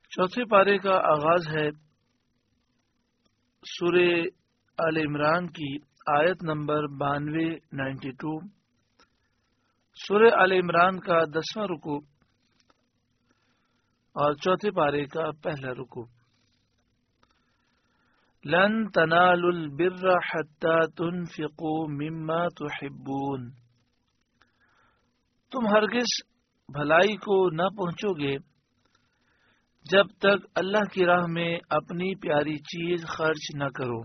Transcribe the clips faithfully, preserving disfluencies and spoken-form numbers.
چوتھے پارے کا آغاز ہے سورہ آل عمران کی آیت نمبر بانوے نائنٹی ٹو. سورہ آل عمران کا دسواں رکوع اور چوتھے پارے کا پہلا رکوع. لن تنالوا البر حتى تنفقوا مما تحبون. تم ہرگز بھلائی کو نہ پہنچو گے جب تک اللہ کی راہ میں اپنی پیاری چیز خرچ نہ کرو.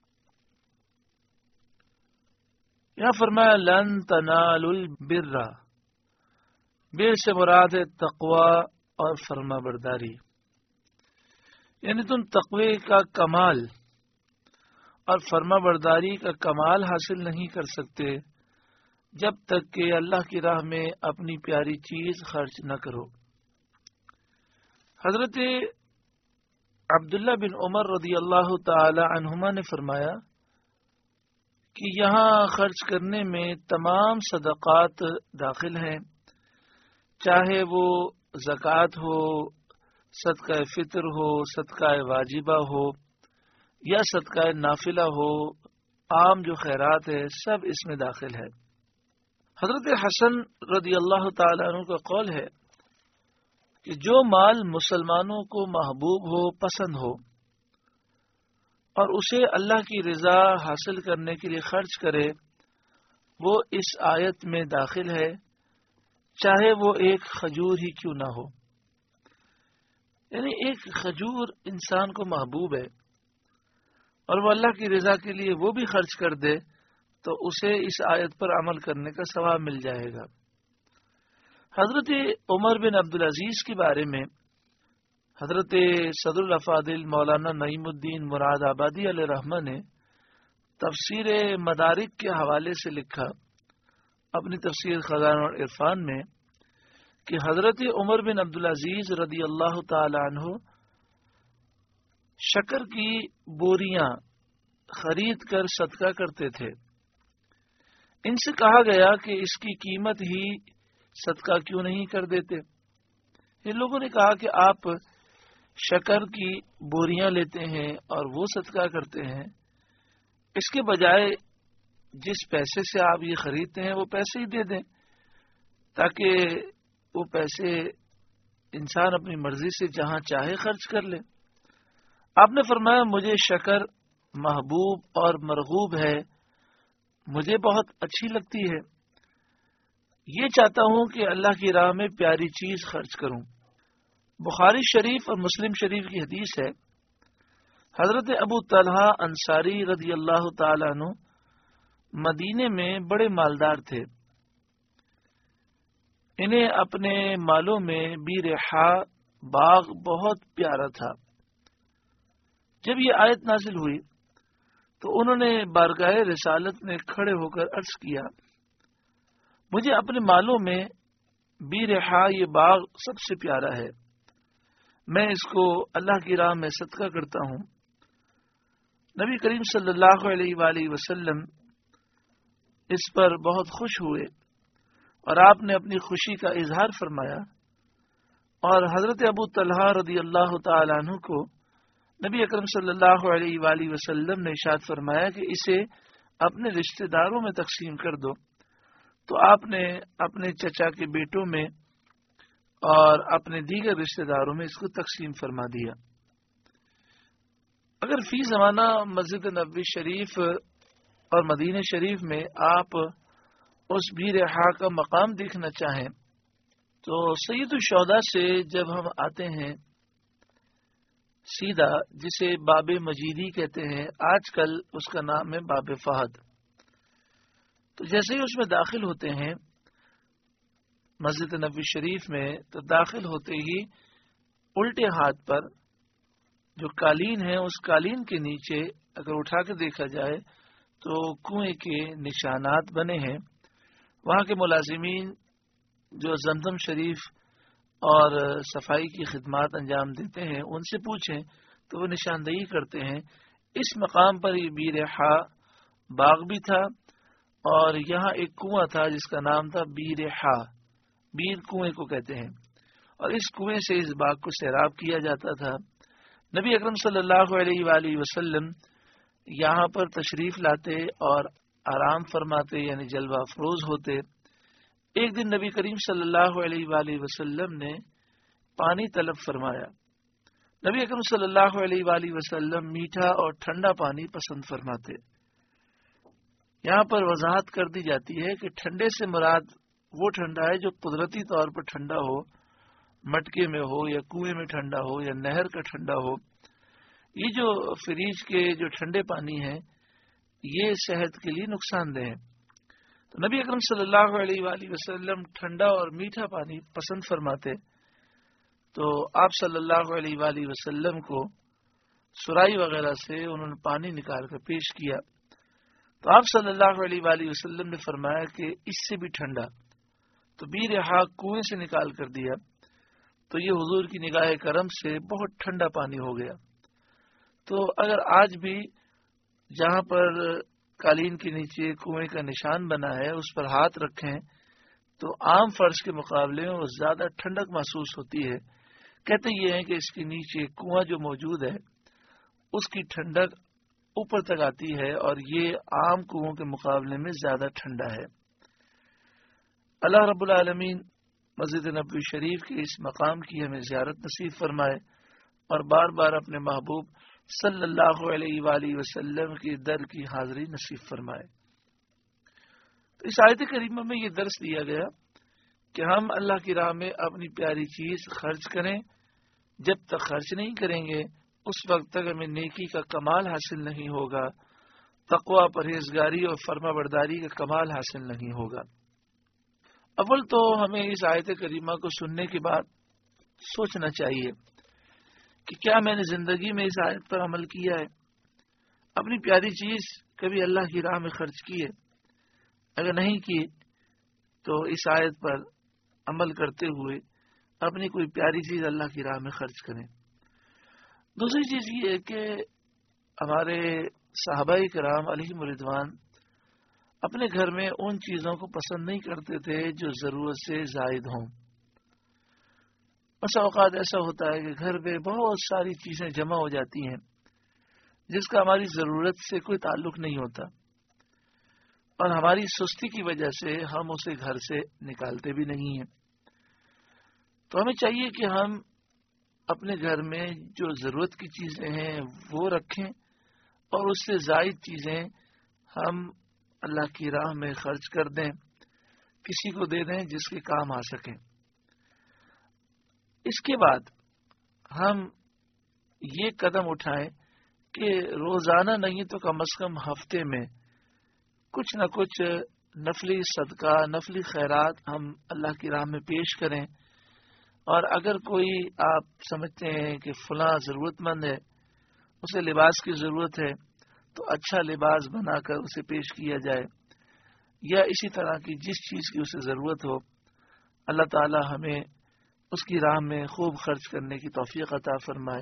یہاں فرمایا لن تنالوا البر، بر سے مراد ہے تقوی اور فرما برداری، یعنی تم تقوی کا کمال اور فرما برداری کا کمال حاصل نہیں کر سکتے جب تک کہ اللہ کی راہ میں اپنی پیاری چیز خرچ نہ کرو. حضرت عبداللہ بن عمر رضی اللہ تعالی عنہما نے فرمایا کہ یہاں خرچ کرنے میں تمام صدقات داخل ہیں، چاہے وہ زکوٰۃ ہو، صدقہ فطر ہو، صدقہ واجبہ ہو یا صدقہ نافلہ ہو، عام جو خیرات ہے سب اس میں داخل ہے. حضرت حسن رضی اللہ تعالی عنہ کا قول ہے کہ جو مال مسلمانوں کو محبوب ہو، پسند ہو اور اسے اللہ کی رضا حاصل کرنے کے لیے خرچ کرے وہ اس آیت میں داخل ہے، چاہے وہ ایک کھجور ہی کیوں نہ ہو. یعنی ایک کھجور انسان کو محبوب ہے اور وہ اللہ کی رضا کے لیے وہ بھی خرچ کر دے تو اسے اس آیت پر عمل کرنے کا ثواب مل جائے گا. حضرت عمر بن عبدالعزیز کے بارے میں حضرت صدر الافاضل مولانا نعیم الدین مراد آبادی علیہ رحمہ نے تفسیر مدارک کے حوالے سے لکھا اپنی تفسیر خزانہ العرفان میں کہ حضرت عمر بن عبدالعزیز رضی اللہ تعالی عنہ شکر کی بوریاں خرید کر صدقہ کرتے تھے. ان سے کہا گیا کہ اس کی قیمت ہی صدقہ کیوں نہیں کر دیتے؟ ان لوگوں نے کہا کہ آپ شکر کی بوریاں لیتے ہیں اور وہ صدقہ کرتے ہیں، اس کے بجائے جس پیسے سے آپ یہ خریدتے ہیں وہ پیسے ہی دے دیں تاکہ وہ پیسے انسان اپنی مرضی سے جہاں چاہے خرچ کر لے. آپ نے فرمایا مجھے شکر محبوب اور مرغوب ہے، مجھے بہت اچھی لگتی ہے، یہ چاہتا ہوں کہ اللہ کی راہ میں پیاری چیز خرچ کروں. بخاری شریف اور مسلم شریف کی حدیث ہے، حضرت ابو طلحہ انصاری رضی اللہ تعالی عنہ مدینے میں بڑے مالدار تھے. انہیں اپنے مالوں میں بیرحا باغ بہت پیارا تھا. جب یہ آیت نازل ہوئی تو انہوں نے بارگاہ رسالت میں کھڑے ہو کر عرض کیا مجھے اپنے مالوں میں بیرحا یہ باغ سب سے پیارا ہے، میں اس کو اللہ کی راہ میں صدقہ کرتا ہوں. نبی کریم صلی اللہ علیہ وآلہ وسلم اس پر بہت خوش ہوئے اور آپ نے اپنی خوشی کا اظہار فرمایا اور حضرت ابو طلحہ رضی اللہ تعالی عنہ کو نبی اکرم صلی اللہ علیہ وآلہ وسلم نے ارشاد فرمایا کہ اسے اپنے رشتہ داروں میں تقسیم کر دو. تو آپ نے اپنے چچا کے بیٹوں میں اور اپنے دیگر رشتہ داروں میں اس کو تقسیم فرما دیا. اگر فی زمانہ مسجد نبوی شریف اور مدینہ شریف میں آپ اس بیرحا کا مقام دیکھنا چاہیں تو سید الشہداء سے جب ہم آتے ہیں سیدھا، جسے باب مجیدی کہتے ہیں، آج کل اس کا نام ہے باب فہد، تو جیسے ہی اس میں داخل ہوتے ہیں مسجد نبوی شریف میں تو داخل ہوتے ہی الٹے ہاتھ پر جو قالین ہے اس قالین کے نیچے اگر اٹھا کے دیکھا جائے تو کنویں کے نشانات بنے ہیں. وہاں کے ملازمین جو زمزم شریف اور صفائی کی خدمات انجام دیتے ہیں ان سے پوچھیں تو وہ نشاندہی کرتے ہیں اس مقام پر یہ بیرحا باغ بھی تھا اور یہاں ایک کنواں تھا جس کا نام تھا بیرحا، بیر کنویں کو کہتے ہیں، اور اس کنویں سے اس باغ کو سیراب کیا جاتا تھا۔ نبی اکرم صلی اللہ علیہ وآلہ وسلم یہاں پر تشریف لاتے اور آرام فرماتے، یعنی جلوہ افروز ہوتے۔ ایک دن نبی کریم صلی اللہ علیہ وآلہ وسلم نے پانی طلب فرمایا۔ نبی اکرم صلی اللہ علیہ وآلہ وسلم میٹھا اور ٹھنڈا پانی پسند فرماتے۔ یہاں پر وضاحت کر دی جاتی ہے کہ ٹھنڈے سے مراد وہ ٹھنڈا ہے جو قدرتی طور پر ٹھنڈا ہو، مٹکے میں ہو یا کنویں میں ٹھنڈا ہو یا نہر کا ٹھنڈا ہو۔ یہ جو فریج کے جو ٹھنڈے پانی ہیں یہ صحت کے لیے نقصان دہ ہیں۔ تو نبی اکرم صلی اللہ علیہ وآلہ وسلم ٹھنڈا اور میٹھا پانی پسند فرماتے، تو آپ صلی اللہ علیہ وآلہ وسلم کو سرائی وغیرہ سے انہوں نے پانی نکال کر پیش کیا، تو آپ صلی اللہ علیہ وآلہ وسلم نے فرمایا کہ اس سے بھی ٹھنڈا، تو بیر حق کنویں سے نکال کر دیا، تو یہ حضور کی نگاہ کرم سے بہت ٹھنڈا پانی ہو گیا۔ تو اگر آج بھی جہاں پر قالین کے نیچے کنویں کا نشان بنا ہے اس پر ہاتھ رکھیں تو عام فرش کے مقابلے میں وہ زیادہ ٹھنڈک محسوس ہوتی ہے۔ کہتے یہ ہیں کہ اس کے نیچے کنواں جو موجود ہے اس کی ٹھنڈک اوپر تک آتی ہے اور یہ عام کنووں کے مقابلے میں زیادہ ٹھنڈا ہے۔ اللہ رب العالمین مسجد نبوی شریف کے اس مقام کی ہمیں زیارت نصیب فرمائے اور بار بار اپنے محبوب صلی اللہ علیہ وآلہ وسلم کی در کی حاضری نصیب فرمائے۔ تو اس آیت کریمہ میں یہ درس دیا گیا کہ ہم اللہ کی راہ میں اپنی پیاری چیز خرچ کریں، جب تک خرچ نہیں کریں گے اس وقت تک ہمیں نیکی کا کمال حاصل نہیں ہوگا، تقوی، پرہیزگاری اور فرما برداری کا کمال حاصل نہیں ہوگا۔ اول تو ہمیں اس آیت کریمہ کو سننے کے بعد سوچنا چاہیے کہ کیا میں نے زندگی میں اس آیت پر عمل کیا ہے، اپنی پیاری چیز کبھی اللہ کی راہ میں خرچ کی ہے؟ اگر نہیں کی تو اس آیت پر عمل کرتے ہوئے اپنی کوئی پیاری چیز اللہ کی راہ میں خرچ کریں۔ دوسری چیز یہ ہے کہ ہمارے صحابہ کرام علیہم رضوان اپنے گھر میں ان چیزوں کو پسند نہیں کرتے تھے جو ضرورت سے زائد ہوں۔ بس اوقات ایسا ہوتا ہے کہ گھر میں بہت ساری چیزیں جمع ہو جاتی ہیں جس کا ہماری ضرورت سے کوئی تعلق نہیں ہوتا، اور ہماری سستی کی وجہ سے ہم اسے گھر سے نکالتے بھی نہیں ہیں۔ تو ہمیں چاہیے کہ ہم اپنے گھر میں جو ضرورت کی چیزیں ہیں وہ رکھیں اور اس سے زائد چیزیں ہم اللہ کی راہ میں خرچ کر دیں، کسی کو دے دیں جس کے کام آ سکیں۔ اس کے بعد ہم یہ قدم اٹھائیں کہ روزانہ نہیں تو کم از کم ہفتے میں کچھ نہ کچھ نفلی صدقہ، نفلی خیرات ہم اللہ کی راہ میں پیش کریں، اور اگر کوئی آپ سمجھتے ہیں کہ فلاں ضرورت مند ہے، اسے لباس کی ضرورت ہے، تو اچھا لباس بنا کر اسے پیش کیا جائے، یا اسی طرح کی جس چیز کی اسے ضرورت ہو، اللہ تعالی ہمیں اس کی راہ میں خوب خرچ کرنے کی توفیق عطا فرمائے۔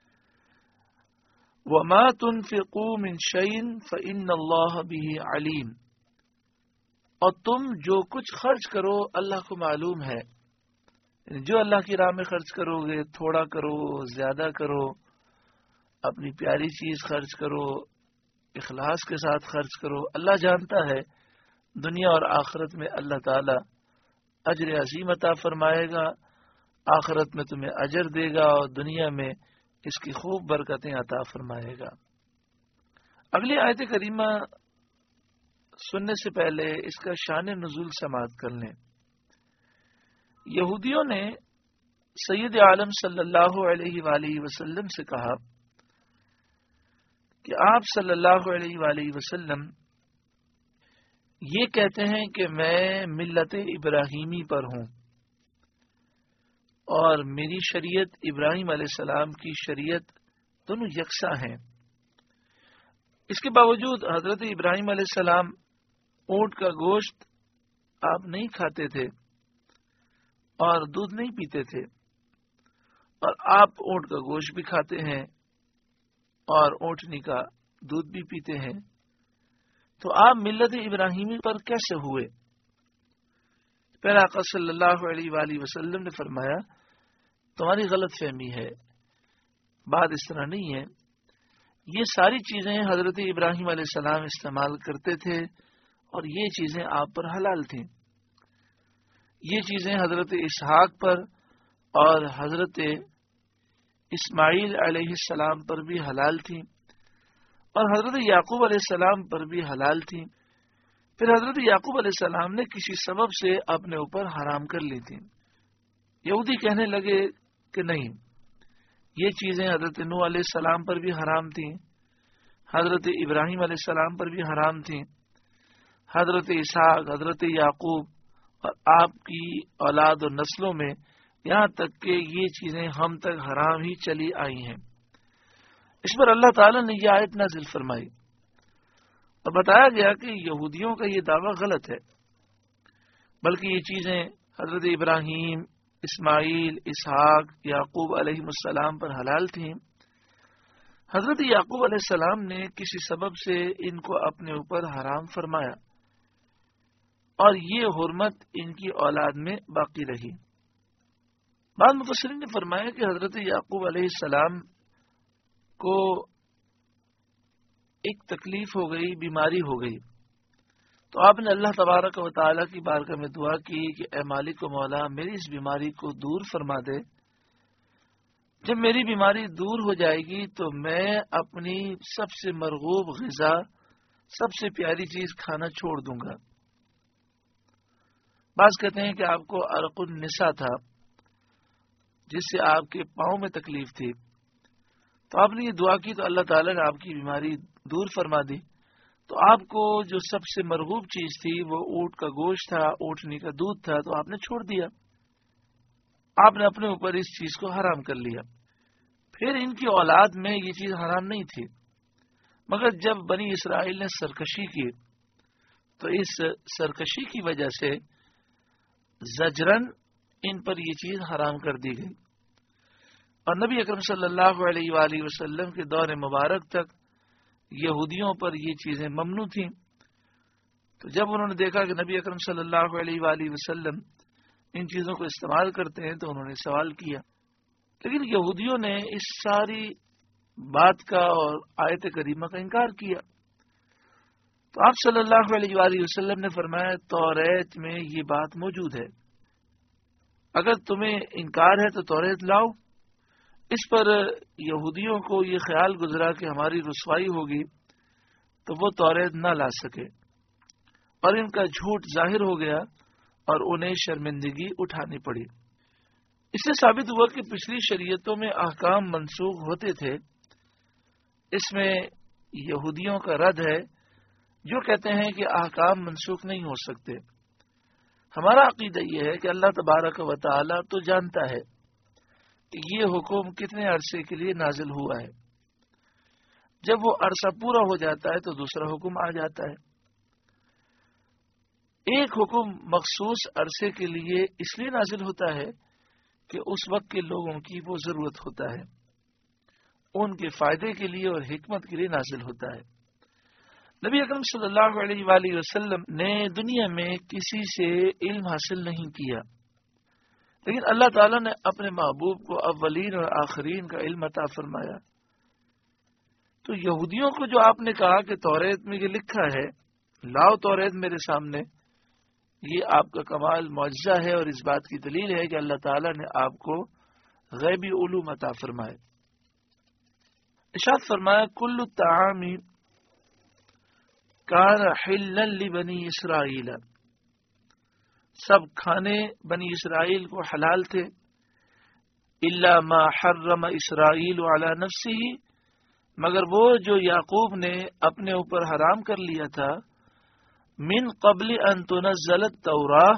وَمَا تُنْفِقُوا مِنْ شَيْءٍ فَإِنَّ اللَّهَ بِهِ عَلِيمٌ، اور تم جو کچھ خرچ کرو اللہ کو معلوم ہے۔ جو اللہ کی راہ میں خرچ کرو گے، تھوڑا کرو، زیادہ کرو، اپنی پیاری چیز خرچ کرو، اخلاص کے ساتھ خرچ کرو، اللہ جانتا ہے دنیا اور آخرت میں اللہ تعالی اجر عظیم عطا فرمائے گا، آخرت میں تمہیں اجر دے گا اور دنیا میں اس کی خوب برکتیں عطا فرمائے گا۔ اگلی آیت کریمہ سننے سے پہلے اس کا شان نزول سماعت کر لیں۔ یہودیوں نے سید عالم صلی اللہ علیہ وآلہ وسلم سے کہا کہ آپ صلی اللہ علیہ وآلہ وسلم یہ کہتے ہیں کہ میں ملت ابراہیمی پر ہوں اور میری شریعت ابراہیم علیہ السلام کی شریعت دونوں یکساں ہیں۔ اس کے باوجود حضرت ابراہیم علیہ السلام اونٹ کا گوشت آپ نہیں کھاتے تھے اور دودھ نہیں پیتے تھے، اور آپ اونٹ کا گوشت بھی کھاتے ہیں اور اونٹنی کا دودھ بھی پیتے ہیں، تو آپ ملت ابراہیمی پر کیسے ہوئے؟ پھر آقا صلی اللہ علیہ وآلہ وسلم نے فرمایا تمہاری غلط فہمی ہے، بات اس طرح نہیں ہے. یہ ساری چیزیں حضرت ابراہیم علیہ السلام استعمال کرتے تھے اور یہ چیزیں آپ پر حلال تھیں. یہ چیزیں حضرت اسحاق پر اور حضرت اسماعیل علیہ السلام پر بھی حلال تھیں اور حضرت یعقوب علیہ السلام پر بھی حلال تھیں. پھر حضرت یعقوب علیہ السلام نے کسی سبب سے اپنے اوپر حرام کر لی تھی. یہودی کہنے لگے کہ نہیں، یہ چیزیں حضرت نوح علیہ السلام پر بھی حرام تھیں، حضرت ابراہیم علیہ السلام پر بھی حرام تھیں، حضرت اسحاق، حضرت یعقوب اور آپ کی اولاد اور نسلوں میں، یہاں تک کہ یہ چیزیں ہم تک حرام ہی چلی آئی ہیں. اس پر اللہ تعالی نے یہ آیت نازل فرمائی اور بتایا گیا کہ یہودیوں کا یہ دعویٰ غلط ہے، بلکہ یہ چیزیں حضرت ابراہیم، اسماعیل، اسحاق، یعقوب علیہ السلام پر حلال تھیں. حضرت یعقوب علیہ السلام نے کسی سبب سے ان کو اپنے اوپر حرام فرمایا اور یہ حرمت ان کی اولاد میں باقی رہی. بعض مفسرین نے فرمایا کہ حضرت یعقوب علیہ السلام کو ایک تکلیف ہو گئی، بیماری ہو گئی، تو آپ نے اللہ تبارک و تعالیٰ کی بارگاہ میں دعا کی کہ اے مالک و مولا، میری اس بیماری کو دور فرما دے. جب میری بیماری دور ہو جائے گی تو میں اپنی سب سے مرغوب غذا، سب سے پیاری چیز کھانا چھوڑ دوں گا. بعض کہتے ہیں کہ آپ کو عرق النساء تھا، جس سے آپ کے پاؤں میں تکلیف تھی، تو آپ نے یہ دعا کی تو اللہ تعالیٰ نے آپ کی بیماری دور فرما دی. تو آپ کو جو سب سے مرغوب چیز تھی وہ اونٹ کا گوشت تھا، اونٹنی کا دودھ تھا، تو آپ نے چھوڑ دیا، آپ نے اپنے اوپر اس چیز کو حرام کر لیا. پھر ان کی اولاد میں یہ چیز حرام نہیں تھی، مگر جب بنی اسرائیل نے سرکشی کی تو اس سرکشی کی وجہ سے زجرن ان پر یہ چیز حرام کر دی گئی. اور نبی اکرم صلی اللہ علیہ وآلہ وسلم کے دور مبارک تک یہودیوں پر یہ چیزیں ممنوع تھیں. تو جب انہوں نے دیکھا کہ نبی اکرم صلی اللہ علیہ وآلہ وسلم ان چیزوں کو استعمال کرتے ہیں تو انہوں نے سوال کیا. لیکن یہودیوں نے اس ساری بات کا اور آیت کریمہ کا انکار کیا. تو آپ صلی اللہ علیہ وآلہ وسلم نے فرمایا توریت میں یہ بات موجود ہے، اگر تمہیں انکار ہے تو توریت لاؤ. اس پر یہودیوں کو یہ خیال گزرا کہ ہماری رسوائی ہوگی تو وہ توریت نہ لا سکے اور ان کا جھوٹ ظاہر ہو گیا اور انہیں شرمندگی اٹھانی پڑی. اس سے ثابت ہوا کہ پچھلی شریعتوں میں احکام منسوخ ہوتے تھے. اس میں یہودیوں کا رد ہے جو کہتے ہیں کہ احکام منسوخ نہیں ہو سکتے. ہمارا عقیدہ یہ ہے کہ اللہ تبارک و تعالی تو جانتا ہے کہ یہ حکم کتنے عرصے کے لیے نازل ہوا ہے. جب وہ عرصہ پورا ہو جاتا ہے تو دوسرا حکم آ جاتا ہے. ایک حکم مخصوص عرصے کے لیے اس لیے نازل ہوتا ہے کہ اس وقت کے لوگوں کی وہ ضرورت ہوتا ہے، ان کے فائدے کے لیے اور حکمت کے لیے نازل ہوتا ہے. نبی اکرم صلی اللہ علیہ وآلہ وسلم نے دنیا میں کسی سے علم حاصل نہیں کیا، لیکن اللہ تعالیٰ نے اپنے محبوب کو اولین اور آخرین کا علم عطا فرمایا. تو یہودیوں کو جو آپ نے کہا کہ توریت میں یہ لکھا ہے، لاؤ توریت میرے سامنے، یہ آپ کا کمال معجزہ ہے اور اس بات کی دلیل ہے کہ اللہ تعالیٰ نے آپ کو غیبی علوم عطا فرمائے. ارشاد فرمایا کل الطعام کان حلا لبنی اسرائیل، سب کھانے بنی اسرائیل کو حلال تھے، الا ما حرم اسرائیل علی نفسہ، مگر وہ جو یعقوب نے اپنے اوپر حرام کر لیا تھا، من قبل ان تنزل التوراہ،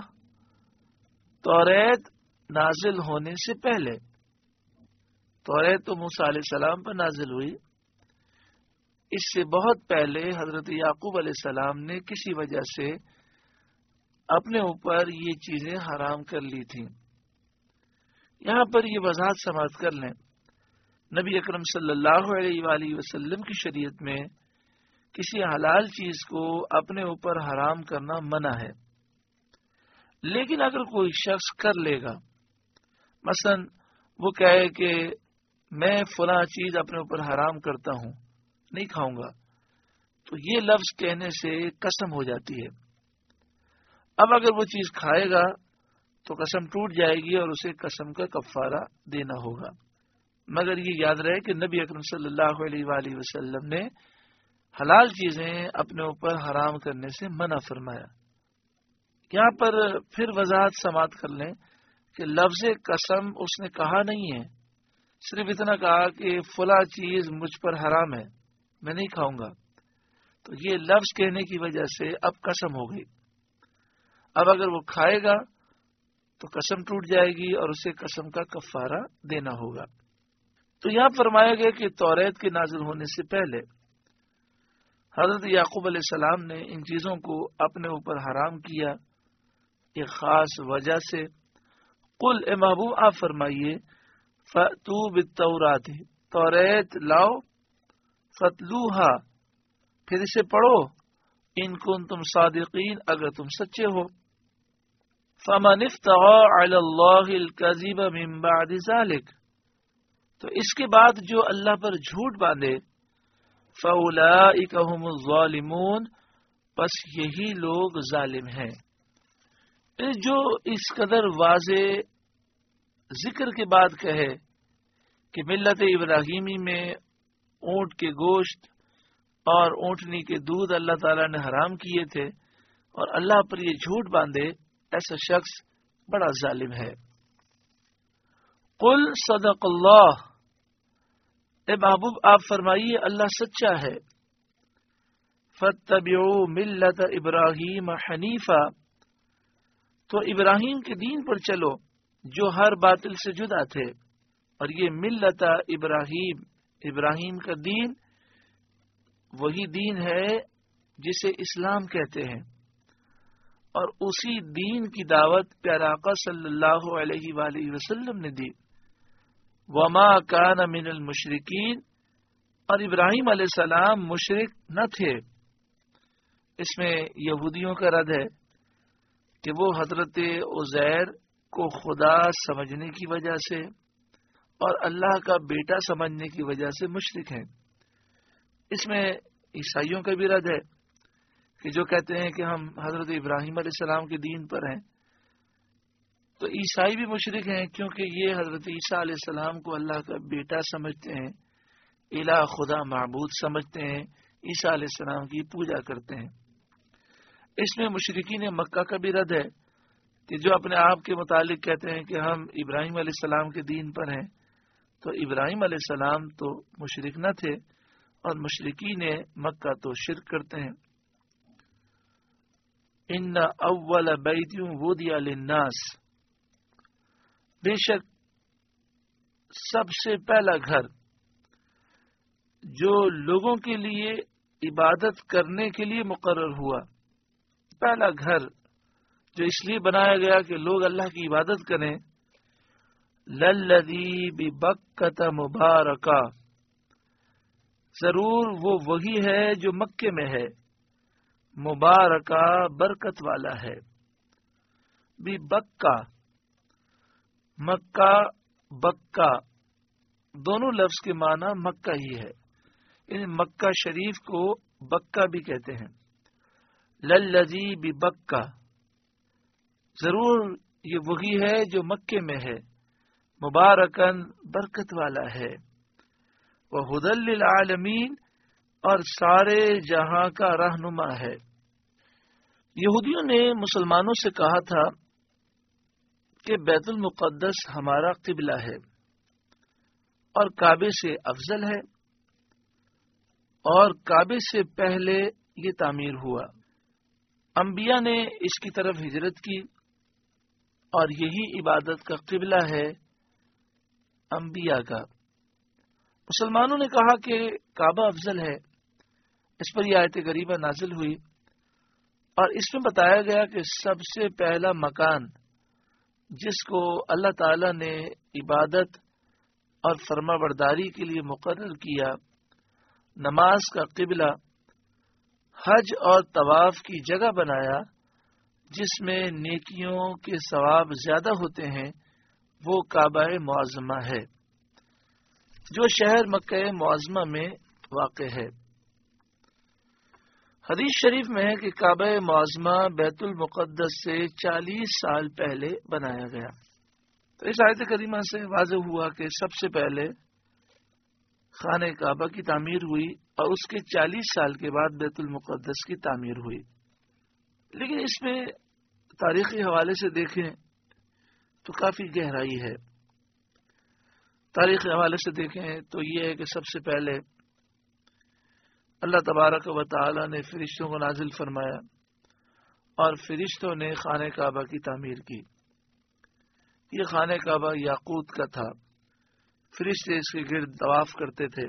توریت نازل ہونے سے پہلے. توریت تو موسیٰ علیہ السلام پر نازل ہوئی، اس سے بہت پہلے حضرت یعقوب علیہ السلام نے کسی وجہ سے اپنے اوپر یہ چیزیں حرام کر لی تھیں. یہاں پر یہ وضاحت سماعت کر لیں، نبی اکرم صلی اللہ علیہ وآلہ وسلم کی شریعت میں کسی حلال چیز کو اپنے اوپر حرام کرنا منع ہے. لیکن اگر کوئی شخص کر لے گا، مثلا وہ کہے کہ میں فلاں چیز اپنے اوپر حرام کرتا ہوں، نہیں کھاؤں گا، تو یہ لفظ کہنے سے قسم ہو جاتی ہے۔ اب اگر وہ چیز کھائے گا تو قسم ٹوٹ جائے گی اور اسے قسم کا کفارہ دینا ہوگا، مگر یہ یاد رہے کہ نبی اکرم صلی اللہ علیہ وآلہ وسلم نے حلال چیزیں اپنے اوپر حرام کرنے سے منع فرمایا۔ یہاں پر پھر وضاحت سماعت کر لیں کہ لفظ قسم اس نے کہا نہیں ہے، صرف اتنا کہا کہ فلاں چیز مجھ پر حرام ہے، میں نہیں کھاؤں گا، تو یہ لفظ کہنے کی وجہ سے اب قسم ہو گئی۔ اب اگر وہ کھائے گا تو قسم ٹوٹ جائے گی اور اسے قسم کا کفارہ دینا ہوگا۔ تو یہاں فرمایا گیا کہ توریت کے نازل ہونے سے پہلے حضرت یعقوب علیہ السلام نے ان چیزوں کو اپنے اوپر حرام کیا ایک خاص وجہ سے۔ قل اے محبوب آپ فرمائیے فَأْتُوا بِالتَّوْرَاةِ، توریت لاؤ، فَاتْلُوهَا، پھر اسے پڑھو، ان کنتم صادقین، اگر تم سچے ہو۔ فَمَنِ افْتَرَىٰ عَلَى اللَّهِ الْكَذِبَ مِن بَعْدِ ذَلِكَ، تو اس کے بعد جو اللہ پر جھوٹ باندھے، فَأُولَٰئِكَ هُمُ الظَّالِمُونَ، پس یہی لوگ ظالم ہیں۔ جو اس قدر واضح ذکر کے بعد کہے کہ ملت ابراہیمی میں اونٹ کے گوشت اور اونٹنی کے دودھ اللہ تعالیٰ نے حرام کیے تھے اور اللہ پر یہ جھوٹ باندھے، ایسا شخص بڑا ظالم ہے۔ قل صدق اللہ، اے محبوب آپ فرمائیے اللہ سچا ہے۔ فاتبعوا ملت ابراہیم حنیفا، تو ابراہیم کے دین پر چلو جو ہر باطل سے جدا تھے، اور یہ ملت ابراہیم، ابراہیم کا دین وہی دین ہے جسے اسلام کہتے ہیں، اور اسی دین کی دعوت پیارا آقا صلی اللہ علیہ وآلہ وسلم نے دی۔ وما کان من المشرکین، اور ابراہیم علیہ السلام مشرک نہ تھے۔ اس میں یہودیوں کا رد ہے کہ وہ حضرت عزیر کو خدا سمجھنے کی وجہ سے اور اللہ کا بیٹا سمجھنے کی وجہ سے مشرک ہیں۔ اس میں عیسائیوں کا بھی رد ہے کہ جو کہتے ہیں کہ ہم حضرت ابراہیم علیہ السلام کے دین پر ہیں، تو عیسائی بھی مشرک ہیں کیونکہ یہ حضرت عیسیٰ علیہ السلام کو اللہ کا بیٹا سمجھتے ہیں، الہ خدا معبود سمجھتے ہیں، عیسیٰ علیہ السلام کی پوجا کرتے ہیں۔ اس میں مشرکین مکہ کا بھی رد ہے کہ جو اپنے آپ کے متعلق کہتے ہیں کہ ہم ابراہیم علیہ السلام کے دین پر ہیں، تو ابراہیم علیہ السلام تو مشرک نہ تھے اور مشرکین مکہ تو شرک کرتے ہیں۔ ان اول بیت وضع للناس، بے شک سب سے پہلا گھر جو لوگوں کے لیے عبادت کرنے کے لیے مقرر ہوا، پہلا گھر جو اس لیے بنایا گیا کہ لوگ اللہ کی عبادت کریں، للذی ببکۃ مبارکہ، ضرور وہ وہی ہے جو مکے میں ہے، مبارکہ برکت والا ہے۔ ببکہ، مکہ بکہ دونوں لفظ کے معنی مکہ ہی ہے، یعنی مکہ شریف کو بکہ بھی کہتے ہیں۔ للذی ببکہ، ضرور یہ وہی ہے جو مکے میں ہے، مبارکن برکت والا ہے، وہدی للعالمین، اور سارے جہاں کا رہنما ہے۔ یہودیوں نے مسلمانوں سے کہا تھا کہ بیت المقدس ہمارا قبلہ ہے اور کعبے سے افضل ہے، اور کعبے سے پہلے یہ تعمیر ہوا۔ انبیاء نے اس کی طرف ہجرت کی اور یہی عبادت کا قبلہ ہے انبیاء کا۔ مسلمانوں نے کہا کہ کعبہ افضل ہے، اس پر یہ آیت کریمہ نازل ہوئی اور اس میں بتایا گیا کہ سب سے پہلا مکان جس کو اللہ تعالی نے عبادت اور فرما برداری کے لیے مقرر کیا، نماز کا قبلہ، حج اور طواف کی جگہ بنایا جس میں نیکیوں کے ثواب زیادہ ہوتے ہیں، وہ کعبہ معظمہ ہے جو شہر مکہ معظمہ میں واقع ہے۔ حدیث شریف میں ہے کہ کعبہ معظمہ بیت المقدس سے چالیس سال پہلے بنایا گیا۔ تو اس آیت کریمہ سے واضح ہوا کہ سب سے پہلے خانہ کعبہ کی تعمیر ہوئی اور اس کے چالیس سال کے بعد بیت المقدس کی تعمیر ہوئی۔ لیکن اس میں تاریخی حوالے سے دیکھیں تو کافی گہرائی ہے۔ تاریخی حوالے سے دیکھیں تو یہ ہے کہ سب سے پہلے اللہ تبارک و تعالی نے فرشتوں کو نازل فرمایا اور فرشتوں نے خانہ کعبہ کی تعمیر کی۔ یہ خانہ کعبہ یاقوت کا تھا، فرشتے اس کے گرد طواف کرتے تھے۔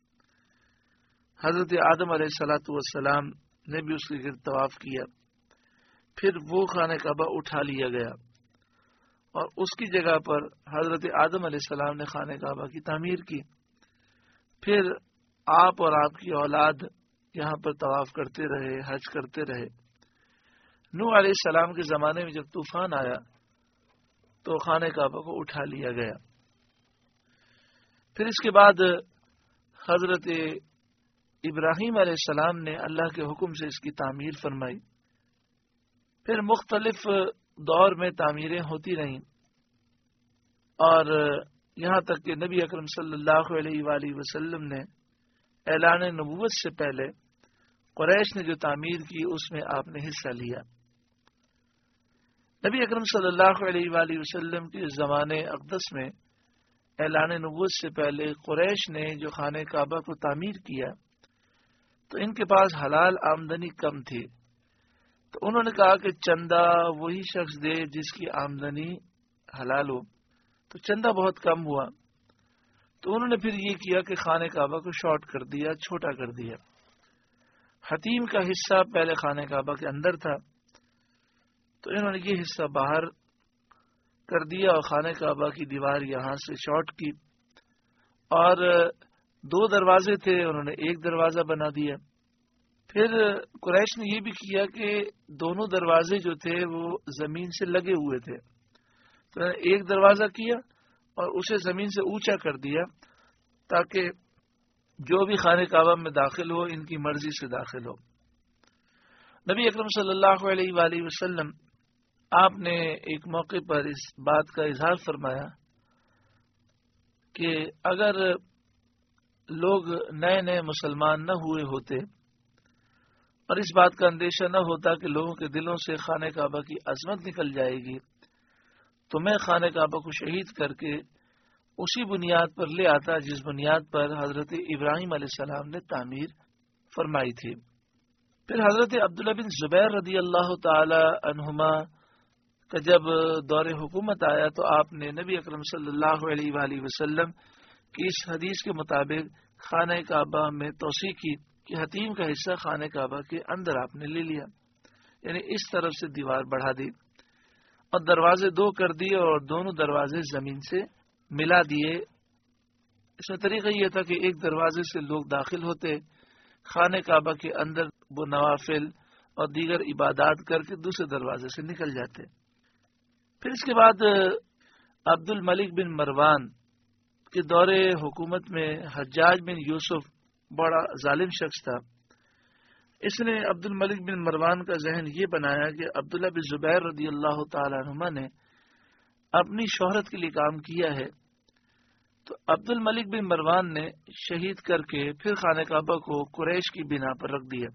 حضرت آدم علیہ الصلوۃ والسلام نے بھی اس کے گرد طواف کیا، پھر وہ خانہ کعبہ اٹھا لیا گیا اور اس کی جگہ پر حضرت آدم علیہ السلام نے خانہ کعبہ کی تعمیر کی۔ پھر آپ اور آپ کی اولاد یہاں پر طواف کرتے رہے، حج کرتے رہے۔ نوح علیہ السلام کے زمانے میں جب طوفان آیا تو خانہ کعبہ کو اٹھا لیا گیا۔ پھر اس کے بعد حضرت ابراہیم علیہ السلام نے اللہ کے حکم سے اس کی تعمیر فرمائی۔ پھر مختلف دور میں تعمیریں ہوتی رہیں اور یہاں تک کہ نبی اکرم صلی اللہ علیہ وآلہ وسلم نے اعلان نبوت سے پہلے قریش نے جو تعمیر کی اس میں آپ نے حصہ لیا۔ نبی اکرم صلی اللہ علیہ وآلہ وسلم کے زمانے اقدس میں اعلان نبوت سے پہلے قریش نے جو خانہ کعبہ کو تعمیر کیا تو ان کے پاس حلال آمدنی کم تھی، تو انہوں نے کہا کہ چندہ وہی شخص دے جس کی آمدنی حلال ہو، تو چندہ بہت کم ہوا، تو انہوں نے پھر یہ کیا کہ خانہ کعبہ کو شارٹ کر دیا، چھوٹا کر دیا۔ حتیم کا حصہ پہلے خانہ کعبہ کے اندر تھا، تو انہوں نے یہ حصہ باہر کر دیا اور خانہ کعبہ کی دیوار یہاں سے شارٹ کی، اور دو دروازے تھے انہوں نے ایک دروازہ بنا دیا۔ پھر قریش نے یہ بھی کیا کہ دونوں دروازے جو تھے وہ زمین سے لگے ہوئے تھے، تو انہوں نے ایک دروازہ کیا اور اسے زمین سے اونچا کر دیا تاکہ جو بھی خانہ کعبہ میں داخل ہو ان کی مرضی سے داخل ہو۔ نبی اکرم صلی اللہ علیہ وآلہ وسلم آپ نے ایک موقع پر اس بات کا اظہار فرمایا کہ اگر لوگ نئے نئے مسلمان نہ ہوئے ہوتے اور اس بات کا اندیشہ نہ ہوتا کہ لوگوں کے دلوں سے خانہ کعبہ کی عظمت نکل جائے گی، تو میں خانہ کعبہ کو شہید کر کے اسی بنیاد پر لے آتا جس بنیاد پر حضرت ابراہیم علیہ السلام نے تعمیر فرمائی تھی۔ پھر حضرت عبداللہ بن زبیر رضی اللہ تعالی عنہما کا جب دور حکومت آیا تو آپ نے نبی اکرم صلی اللہ علیہ وآلہ وسلم کی اس حدیث کے مطابق خانہ کعبہ میں توسیع کی کہ حتیم کا حصہ خانہ کعبہ کے اندر آپ نے لے لیا، یعنی اس طرف سے دیوار بڑھا دی اور دروازے دو کر دیے اور دونوں دروازے زمین سے ملا دیے۔ اس میں طریقہ یہ تھا کہ ایک دروازے سے لوگ داخل ہوتے، خانہ کعبہ کے اندر وہ نوافل اور دیگر عبادات کر کے دوسرے دروازے سے نکل جاتے۔ پھر اس کے بعد عبد الملک بن مروان کے دور حکومت میں حجاج بن یوسف بڑا ظالم شخص تھا۔ اس نے عبد الملک بن مروان کا ذہن یہ بنایا کہ عبداللہ بن زبیر رضی اللہ تعالی عنہما نے اپنی شہرت کے لیے کام کیا ہے، تو عبد الملک بن مروان نے شہید کر کے پھر خانہ کعبہ کو قریش کی بنا پر رکھ دیا۔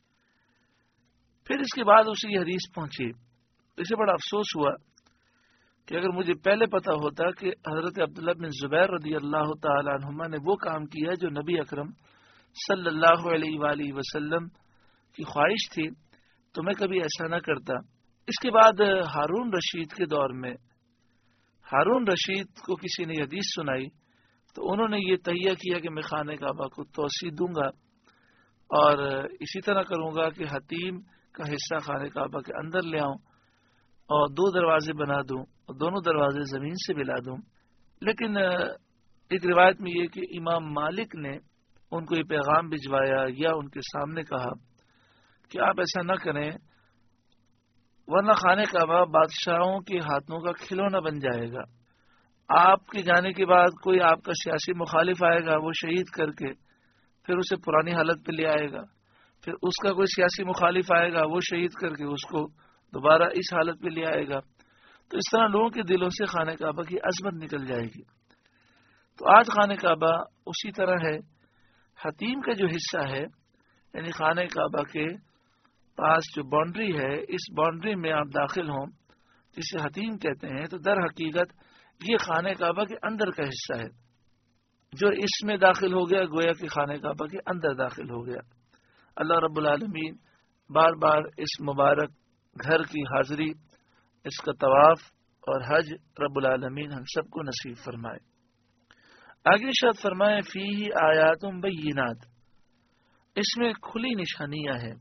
پھر اس کے بعد اسے یہ حدیث پہنچی، اسے بڑا افسوس ہوا کہ اگر مجھے پہلے پتا ہوتا کہ حضرت عبداللہ بن زبیر رضی اللہ تعالی عنہما نے وہ کام کیا جو نبی اکرم صلی اللہ علیہ وآلہ وسلم کی خواہش تھی تو میں کبھی ایسا نہ کرتا۔ اس کے بعد ہارون رشید کے دور میں ہارون رشید کو کسی نے حدیث سنائی تو انہوں نے یہ تہیہ کیا کہ میں خانہ کعبہ کو توسیع دوں گا اور اسی طرح کروں گا کہ حتیم کا حصہ خانہ کعبہ کے اندر لے آؤں اور دو دروازے بنا دوں اور دونوں دروازے زمین سے ملا دوں۔ لیکن ایک روایت میں یہ کہ امام مالک نے ان کو یہ پیغام بھجوایا یا ان کے سامنے کہا کہ آپ ایسا نہ کریں ورنہ خانہ کعبہ بادشاہوں کے ہاتھوں کا کھلونا بن جائے گا آپ کے جانے کے بعد کوئی آپ کا سیاسی مخالف آئے گا، وہ شہید کر کے پھر اسے پرانی حالت پہ لے آئے گا، پھر اس کا کوئی سیاسی مخالف آئے گا، وہ شہید کر کے اس کو دوبارہ اس حالت پہ لے آئے گا. تو اس طرح لوگوں کے دلوں سے خانہ کعبہ کی عظمت نکل جائے گی. تو آج خانہ کعبہ اسی طرح ہے. حتیم کا جو حصہ ہے، یعنی خانہ کعبہ کے پاس جو باؤنڈری ہے، اس باؤنڈری میں آپ داخل ہوں جسے حتیم کہتے ہیں، تو در حقیقت یہ خانہ کعبہ کے اندر کا حصہ ہے. جو اس میں داخل ہو گیا گویا کہ خانہ کعبہ کے اندر داخل ہو گیا. اللہ رب العالمین بار بار اس مبارک گھر کی حاضری، اس کا طواف اور حج رب العالمین ہم سب کو نصیب فرمائے. آگے ارشاد فرمائے فیہ آیات بینات، اس میں کھلی نشانیاں ہیں.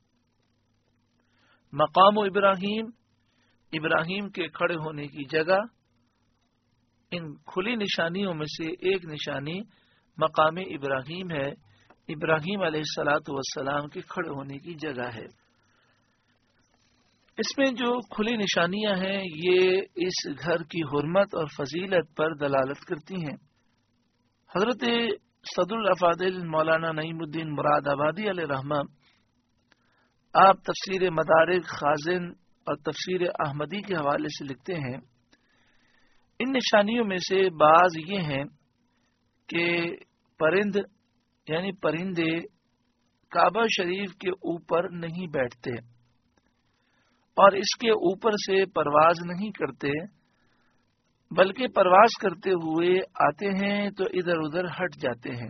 مقام ابراہیم، ابراہیم کے کھڑے ہونے کی جگہ. ان کھلی نشانیوں میں سے ایک نشانی مقام ابراہیم ہے. ابراہیم علیہ الصلاۃ والسلام کے کھڑے ہونے کی جگہ ہے. اس میں جو کھلی نشانیاں ہیں یہ اس گھر کی حرمت اور فضیلت پر دلالت کرتی ہیں. حضرت صدر الافاضل مولانا نعیم الدین مراد آبادی علیہ رحمہ، آپ تفسیر مدارک خازن اور تفسیر احمدی کے حوالے سے لکھتے ہیں، ان نشانیوں میں سے بعض یہ ہیں کہ پرند یعنی پرندے کعبہ شریف کے اوپر نہیں بیٹھتے اور اس کے اوپر سے پرواز نہیں کرتے، بلکہ پرواز کرتے ہوئے آتے ہیں تو ادھر ادھر ہٹ جاتے ہیں.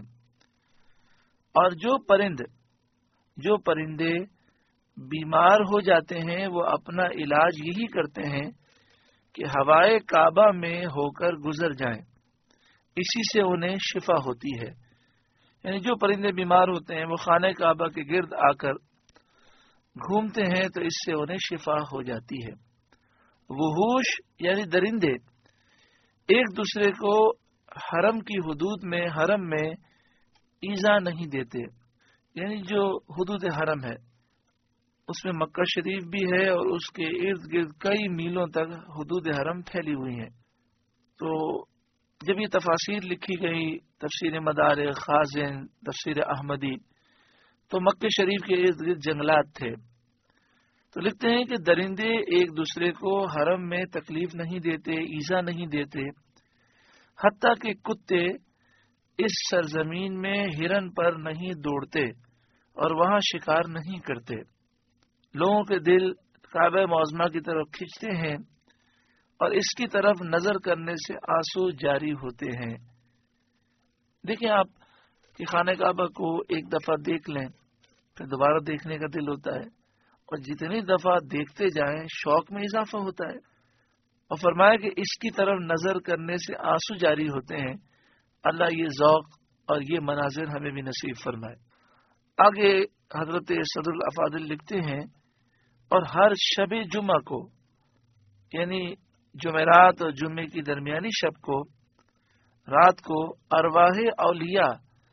اور جو پرند جو پرندے بیمار ہو جاتے ہیں وہ اپنا علاج یہی کرتے ہیں کہ ہوائے کعبہ میں ہو کر گزر جائیں، اسی سے انہیں شفا ہوتی ہے. یعنی جو پرندے بیمار ہوتے ہیں وہ خانہ کعبہ کے گرد آ کر گھومتے ہیں تو اس سے انہیں شفا ہو جاتی ہے. وحوش یعنی درندے ایک دوسرے کو حرم کی حدود میں حرم میں ایذا نہیں دیتے. یعنی جو حدود حرم ہے اس میں مکہ شریف بھی ہے اور اس کے ارد گرد کئی میلوں تک حدود حرم پھیلی ہوئی ہیں. تو جب یہ تفاسیر لکھی گئی، تفسیر مدارک خازن، تفسیر احمدی، تو مکہ شریف کے ارد گرد جنگلات تھے. تو لکھتے ہیں کہ درندے ایک دوسرے کو حرم میں تکلیف نہیں دیتے، ایذا نہیں دیتے، حتیٰ کہ کتے اس سرزمین میں ہرن پر نہیں دوڑتے اور وہاں شکار نہیں کرتے. لوگوں کے دل کعبہ معظمہ کی طرف کھنچتے ہیں اور اس کی طرف نظر کرنے سے آنسو جاری ہوتے ہیں. دیکھیں آپ کہ خانہ کعبہ کو ایک دفعہ دیکھ لیں پھر دوبارہ دیکھنے کا دل ہوتا ہے، اور جتنی دفعہ دیکھتے جائیں شوق میں اضافہ ہوتا ہے. اور فرمایا کہ اس کی طرف نظر کرنے سے آنسو جاری ہوتے ہیں. اللہ یہ ذوق اور یہ مناظر ہمیں بھی نصیب فرمائے. آگے حضرت صدر الافاضل لکھتے ہیں، اور ہر شب جمعہ کو یعنی جمعرات اور جمعے کی درمیانی شب کو رات کو ارواح اولیاء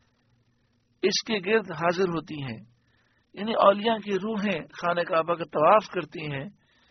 اس کے گرد حاضر ہوتی ہیں. یعنی اولیاء کی روحیں خانہ کعبہ کا طواف کرتی ہیں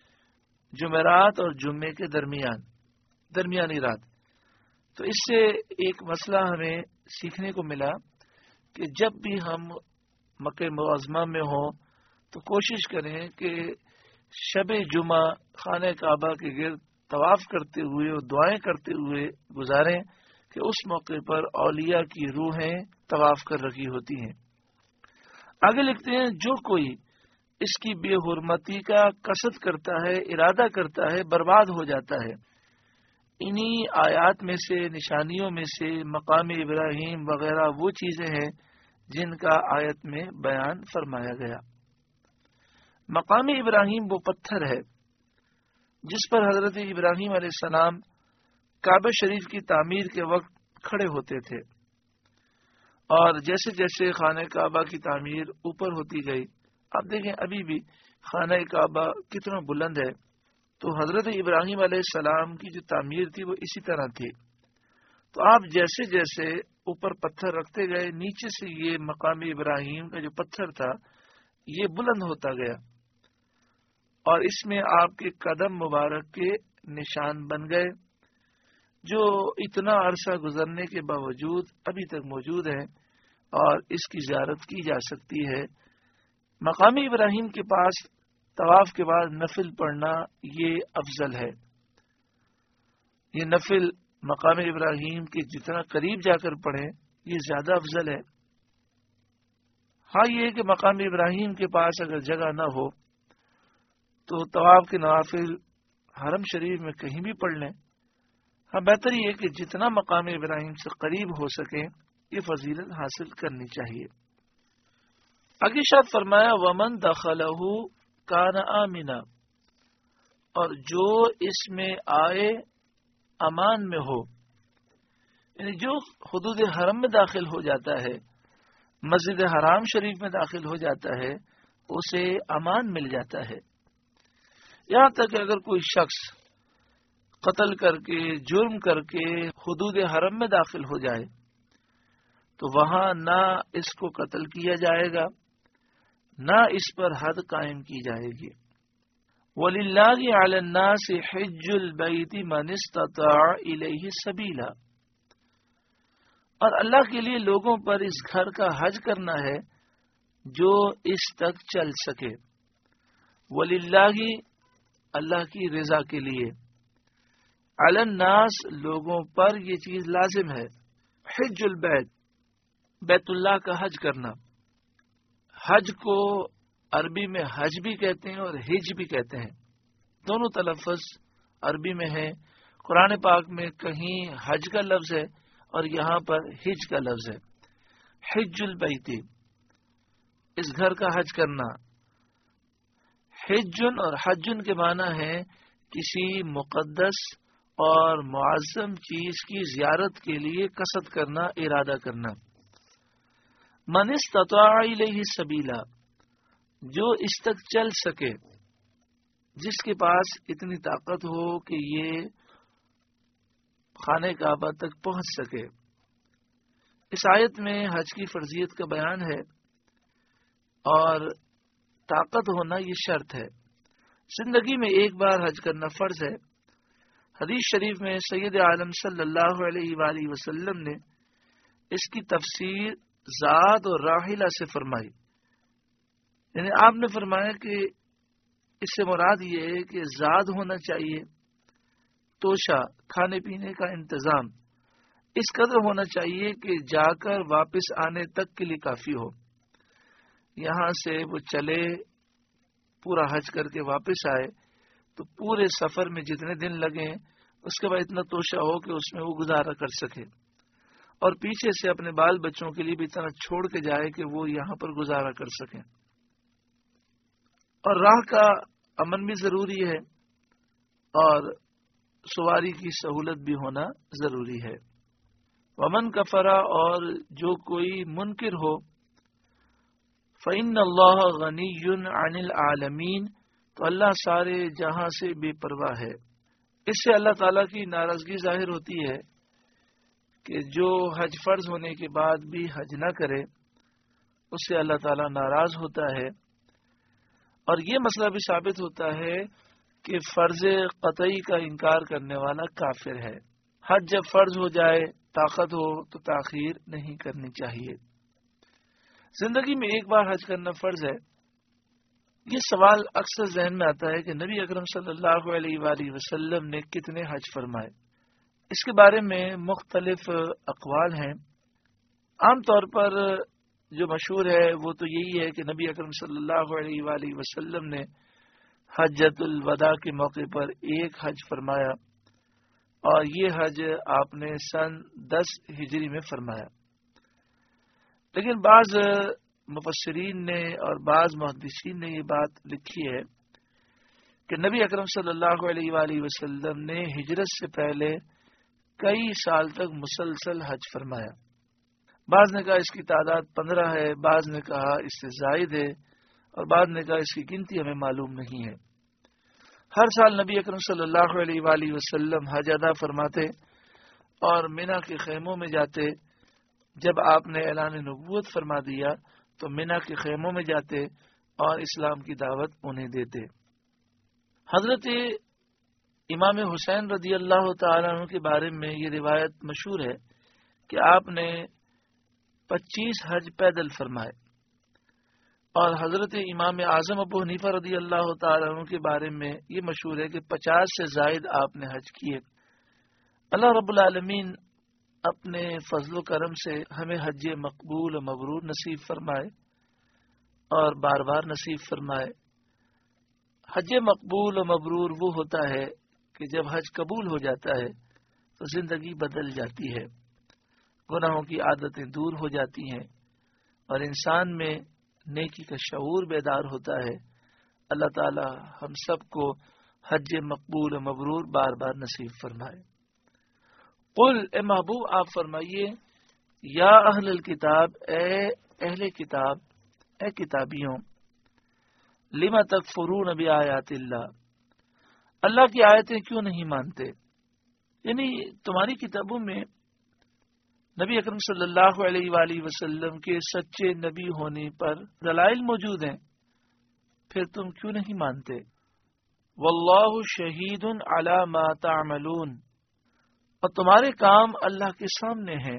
جمعرات اور جمعے کے درمیان درمیانی رات. تو اس سے ایک مسئلہ ہمیں سیکھنے کو ملا کہ جب بھی ہم مکہ معظمہ میں ہوں تو کوشش کریں کہ شب جمعہ خانہ کعبہ کے گرد طواف کرتے ہوئے اور دعائیں کرتے ہوئے گزاریں کہ اس موقع پر اولیاء کی روحیں طواف کر رکھی ہوتی ہیں. آگے لکھتے ہیں، جو کوئی اس کی بے حرمتی کا قصد کرتا ہے، ارادہ کرتا ہے، برباد ہو جاتا ہے. انہی آیات میں سے، نشانیوں میں سے مقام ابراہیم وغیرہ وہ چیزیں ہیں جن کا آیت میں بیان فرمایا گیا. مقام ابراہیم وہ پتھر ہے جس پر حضرت ابراہیم علیہ السلام کعبہ شریف کی تعمیر کے وقت کھڑے ہوتے تھے، اور جیسے جیسے خانہ کعبہ کی تعمیر اوپر ہوتی گئی، آپ دیکھیں ابھی بھی خانہ کعبہ کتنا بلند ہے. تو حضرت ابراہیم علیہ السلام کی جو تعمیر تھی وہ اسی طرح تھی. تو آپ جیسے جیسے اوپر پتھر رکھتے گئے، نیچے سے یہ مقام ابراہیم کا جو پتھر تھا یہ بلند ہوتا گیا، اور اس میں آپ کے قدم مبارک کے نشان بن گئے. جو اتنا عرصہ گزرنے کے باوجود ابھی تک موجود ہیں اور اس کی زیارت کی جا سکتی ہے۔ مقام ابراہیم کے پاس طواف کے بعد نفل پڑھنا یہ افضل ہے۔ یہ نفل مقام ابراہیم کے جتنا قریب جا کر پڑھیں یہ زیادہ افضل ہے۔ ہاں یہ کہ مقام ابراہیم کے پاس اگر جگہ نہ ہو تو طواف کے نوافل حرم شریف میں کہیں بھی پڑھ لیں۔ ہاں بہتر یہ کہ جتنا مقام ابراہیم سے قریب ہو سکے یہ فضیلت حاصل کرنی چاہیے۔ آگے ارشاد فرمایا ومن دخلہ کان آمنا، اور جو اس میں آئے امان میں ہو، یعنی جو حدود حرم میں داخل ہو جاتا ہے، مسجد حرام شریف میں داخل ہو جاتا ہے، اسے امان مل جاتا ہے۔ یہاں تک کہ اگر کوئی شخص قتل کر کے جرم کر کے حدود حرم میں داخل ہو جائے تو وہاں نہ اس کو قتل کیا جائے گا نہ اس پر حد قائم کی جائے گی۔ وَلِلَّهِ عَلَى النَّاسِ حِجُّ الْبَيْتِ مَنِ اسْتَطَاعَ إِلَيْهِ سَبِيلًا، اور اللہ کے لیے لوگوں پر اس گھر کا حج کرنا ہے جو اس تک چل سکے۔ وَلِلَّهِ، اللہ کی رضا کے لیے، عَلَى النَّاسِ، لوگوں پر یہ چیز لازم ہے، حج البیت، بیت اللہ کا حج کرنا۔ حج کو عربی میں حج بھی کہتے ہیں اور ہج بھی کہتے ہیں، دونوں تلفظ عربی میں ہیں۔ قرآن پاک میں کہیں حج کا لفظ ہے اور یہاں پر ہج کا لفظ ہے۔ حج البیت، اس گھر کا حج کرنا۔ حجن اور حجن کے معنی ہے کسی مقدس اور معظم چیز کی زیارت کے لیے قصد کرنا، ارادہ کرنا۔ من استطاع الیہ سبیلا، جو اس تک چل سکے، جس کے پاس اتنی طاقت ہو کہ یہ خانہ کعبہ تک پہنچ سکے۔ اس آیت میں حج کی فرضیت کا بیان ہے اور طاقت ہونا یہ شرط ہے۔ زندگی میں ایک بار حج کرنا فرض ہے۔ حدیث شریف میں سید عالم صلی اللہ علیہ وآلہ وسلم نے اس کی تفسیر زاد اور راحلہ سے فرمائی، یعنی آپ نے فرمایا کہ اس سے مراد یہ ہے کہ زاد ہونا چاہیے، توشہ، کھانے پینے کا انتظام اس قدر ہونا چاہیے کہ جا کر واپس آنے تک کے لیے کافی ہو۔ یہاں سے وہ چلے، پورا حج کر کے واپس آئے تو پورے سفر میں جتنے دن لگیں اس کے بعد اتنا توشہ ہو کہ اس میں وہ گزارا کر سکے، اور پیچھے سے اپنے بال بچوں کے لیے بھی اتنا چھوڑ کے جائے کہ وہ یہاں پر گزارا کر سکیں۔ اور راہ کا امن بھی ضروری ہے اور سواری کی سہولت بھی ہونا ضروری ہے۔ ومن کفرا، اور جو کوئی منکر ہو، فإن اللہ غنی عن العالمین، تو اللہ سارے جہاں سے بے پرواہ ہے۔ اس سے اللہ تعالیٰ کی ناراضگی ظاہر ہوتی ہے کہ جو حج فرض ہونے کے بعد بھی حج نہ کرے اس سے اللہ تعالیٰ ناراض ہوتا ہے، اور یہ مسئلہ بھی ثابت ہوتا ہے کہ فرض قطعی کا انکار کرنے والا کافر ہے۔ حج جب فرض ہو جائے، طاقت ہو تو تاخیر نہیں کرنی چاہیے۔ زندگی میں ایک بار حج کرنا فرض ہے۔ یہ سوال اکثر ذہن میں آتا ہے کہ نبی اکرم صلی اللہ علیہ وآلہ وسلم نے کتنے حج فرمائے۔ اس کے بارے میں مختلف اقوال ہیں۔ عام طور پر جو مشہور ہے وہ تو یہی ہے کہ نبی اکرم صلی اللہ علیہ وآلہ وسلم نے حجۃ الوداع کے موقع پر ایک حج فرمایا، اور یہ حج آپ نے سن دس ہجری میں فرمایا۔ لیکن بعض مفسرین نے اور بعض محدثین نے یہ بات لکھی ہے کہ نبی اکرم صلی اللہ علیہ وآلہ وسلم نے ہجرت سے پہلے کئی سال تک مسلسل حج فرمایا۔ بعض نے کہا اس کی تعداد پندرہ ہے، بعض نے کہا اس سے زائد ہے، اور بعض نے کہا اس کی گنتی ہمیں معلوم نہیں ہے۔ ہر سال نبی اکرم صلی اللہ علیہ وآلہ وسلم حج ادا فرماتے اور مینا کے خیموں میں جاتے۔ جب آپ نے اعلان نبوت فرما دیا تو مینا کے خیموں میں جاتے اور اسلام کی دعوت انہیں دیتے۔ حضرت امام حسین رضی اللہ تعالیٰ عنہ کے بارے میں یہ روایت مشہور ہے کہ آپ نے پچیس حج پیدل فرمائے، اور حضرت امام اعظم ابو حنیفہ رضی اللہ تعالیٰ عنہ کے بارے میں یہ مشہور ہے کہ پچاس سے زائد آپ نے حج کیے۔ اللہ رب العالمین اپنے فضل و کرم سے ہمیں حج مقبول و مبرور نصیب فرمائے اور بار بار نصیب فرمائے۔ حج مقبول و مبرور وہ ہوتا ہے کہ جب حج قبول ہو جاتا ہے تو زندگی بدل جاتی ہے، گناہوں کی عادتیں دور ہو جاتی ہیں اور انسان میں نیکی کا شعور بیدار ہوتا ہے۔ اللہ تعالی ہم سب کو حج مقبول و مبرور بار بار نصیب فرمائے۔ قل اے محبوب آپ فرمائیے، یا اہل الکتاب، اے اہل کتاب، اے کتابیوں، لما تکفرون بآیات اللہ، اللہ کی آیتیں کیوں نہیں مانتے؟ یعنی تمہاری کتابوں میں نبی اکرم صلی اللہ علیہ وآلہ وسلم کے سچے نبی ہونے پر دلائل موجود ہیں، پھر تم کیوں نہیں مانتے؟ واللہ شہید علی ما تعملون، اور تمہارے کام اللہ کے سامنے ہیں،